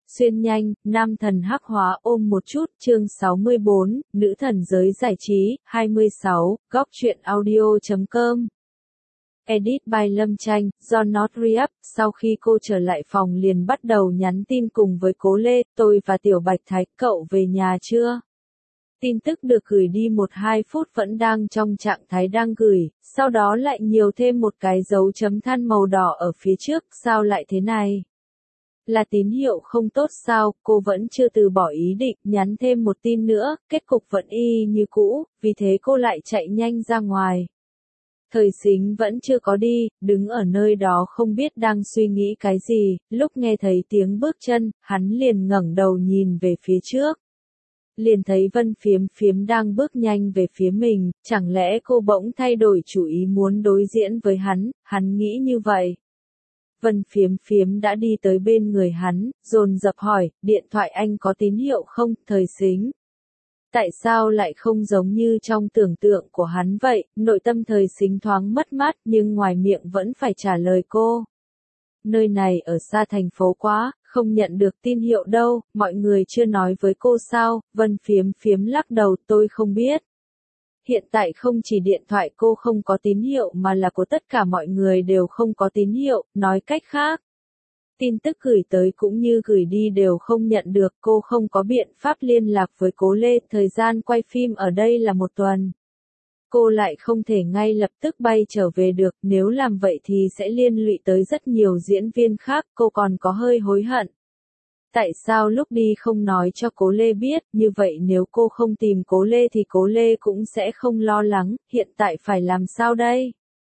Xuyên nhanh, nam thần hắc hóa ôm một chút, chương 64, nữ thần giới giải trí, 26, góc truyện audio.com. Edit by Lâm Tranh, do Not Re-up. Sau khi cô trở lại phòng liền bắt đầu nhắn tin cùng với Cố Lê, tôi và Tiểu Bạch Thái, cậu về nhà chưa? Tin tức được gửi đi 1-2 phút vẫn đang trong trạng thái đang gửi, sau đó lại nhiều thêm một cái dấu chấm than màu đỏ ở phía trước, sao lại thế này? Là tín hiệu không tốt sao? Cô vẫn chưa từ bỏ ý định, nhắn thêm một tin nữa, kết cục vẫn y như cũ, vì thế cô lại chạy nhanh ra ngoài. Thời Sính vẫn chưa có đi, đứng ở nơi đó không biết đang suy nghĩ cái gì, lúc nghe thấy tiếng bước chân, hắn liền ngẩng đầu nhìn về phía trước. Liền thấy Vân Phiếm Phiếm đang bước nhanh về phía mình, chẳng lẽ cô bỗng thay đổi chủ ý muốn đối diễn với hắn nghĩ như vậy. Vân Phiếm Phiếm đã đi tới bên người hắn, dồn dập hỏi, điện thoại anh có tín hiệu không, Thời Sính? Tại sao lại không giống như trong tưởng tượng của hắn vậy? Nội tâm Thời Sính thoáng mất mát nhưng ngoài miệng vẫn phải trả lời cô. Nơi này ở xa thành phố quá, không nhận được tín hiệu đâu, mọi người chưa nói với cô sao? Vân Phiếm Phiếm lắc đầu, tôi không biết. Hiện tại không chỉ điện thoại cô không có tín hiệu mà là của tất cả mọi người đều không có tín hiệu, nói cách khác. Tin tức gửi tới cũng như gửi đi đều không nhận được, cô không có biện pháp liên lạc với Cố Lê, thời gian quay phim ở đây là 1 tuần. Cô lại không thể ngay lập tức bay trở về được, nếu làm vậy thì sẽ liên lụy tới rất nhiều diễn viên khác, cô còn có hơi hối hận. Tại sao lúc đi không nói cho Cố Lê biết, như vậy nếu cô không tìm Cố Lê thì Cố Lê cũng sẽ không lo lắng, hiện tại phải làm sao đây?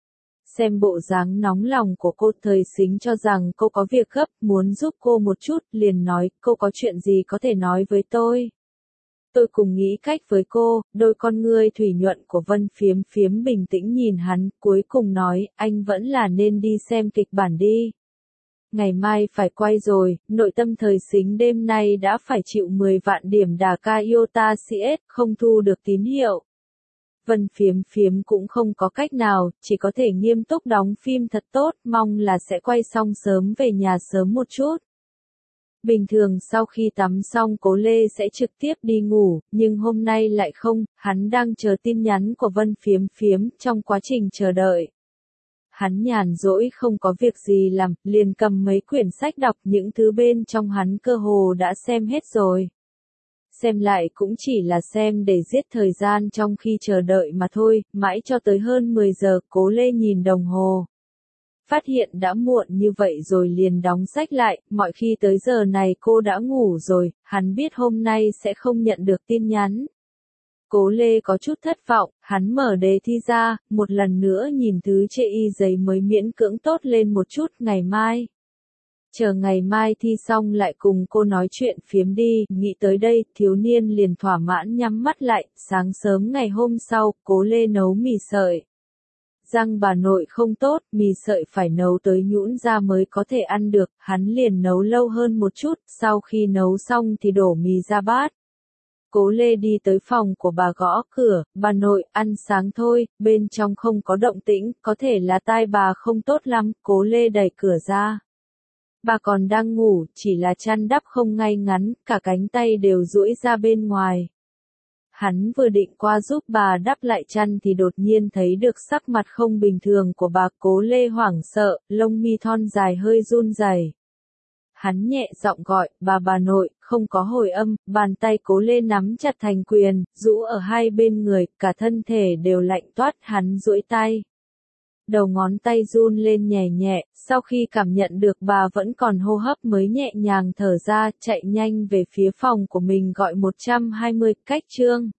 Xem bộ dáng nóng lòng của cô, Thời Sính cho rằng cô có việc gấp, muốn giúp cô một chút, liền nói, cô có chuyện gì có thể nói với tôi. Tôi cùng nghĩ cách với cô, đôi con ngươi thủy nhuận của Vân Phiếm Phiếm bình tĩnh nhìn hắn, cuối cùng nói, anh vẫn là nên đi xem kịch bản đi. Ngày mai phải quay rồi, nội tâm Thời Sính đêm nay đã phải chịu 10 vạn điểm đà ca iota CS, không thu được tín hiệu. Vân Phiếm Phiếm cũng không có cách nào, chỉ có thể nghiêm túc đóng phim thật tốt, mong là sẽ quay xong sớm về nhà sớm một chút. Bình thường sau khi tắm xong Cố Lê sẽ trực tiếp đi ngủ, nhưng hôm nay lại không, hắn đang chờ tin nhắn của Vân Phiếm Phiếm, trong quá trình chờ đợi. Hắn nhàn rỗi không có việc gì làm, liền cầm mấy quyển sách đọc, những thứ bên trong hắn cơ hồ đã xem hết rồi. Xem lại cũng chỉ là xem để giết thời gian trong khi chờ đợi mà thôi, mãi cho tới hơn 10 giờ, Cố Lê nhìn đồng hồ. Phát hiện đã muộn như vậy rồi liền đóng sách lại, mọi khi tới giờ này cô đã ngủ rồi, hắn biết hôm nay sẽ không nhận được tin nhắn. Cố Lê có chút thất vọng, hắn mở đề thi ra, một lần nữa nhìn thứ chê y giấy mới miễn cưỡng tốt lên một chút, ngày mai. Chờ ngày mai thi xong lại cùng cô nói chuyện phiếm đi, nghĩ tới đây, thiếu niên liền thỏa mãn nhắm mắt lại, sáng sớm ngày hôm sau, Cố Lê nấu mì sợi. Răng bà nội không tốt, mì sợi phải nấu tới nhũn ra mới có thể ăn được, hắn liền nấu lâu hơn một chút, sau khi nấu xong thì đổ mì ra bát. Cố Lê đi tới phòng của bà gõ cửa, bà nội, ăn sáng thôi, bên trong không có động tĩnh, có thể là tai bà không tốt lắm, Cố Lê đẩy cửa ra. Bà còn đang ngủ, chỉ là chăn đắp không ngay ngắn, cả cánh tay đều duỗi ra bên ngoài. Hắn vừa định qua giúp bà đắp lại chăn thì đột nhiên thấy được sắc mặt không bình thường của bà. Cố Lê hoảng sợ, lông mi thon dài hơi run rẩy. Hắn nhẹ giọng gọi, bà nội, không có hồi âm, bàn tay Cố Lê nắm chặt thành quyền, rũ ở hai bên người, cả thân thể đều lạnh toát, hắn duỗi tay. Đầu ngón tay run lên nhẹ nhẹ, sau khi cảm nhận được bà vẫn còn hô hấp mới nhẹ nhàng thở ra, chạy nhanh về phía phòng của mình gọi 120, cách chương.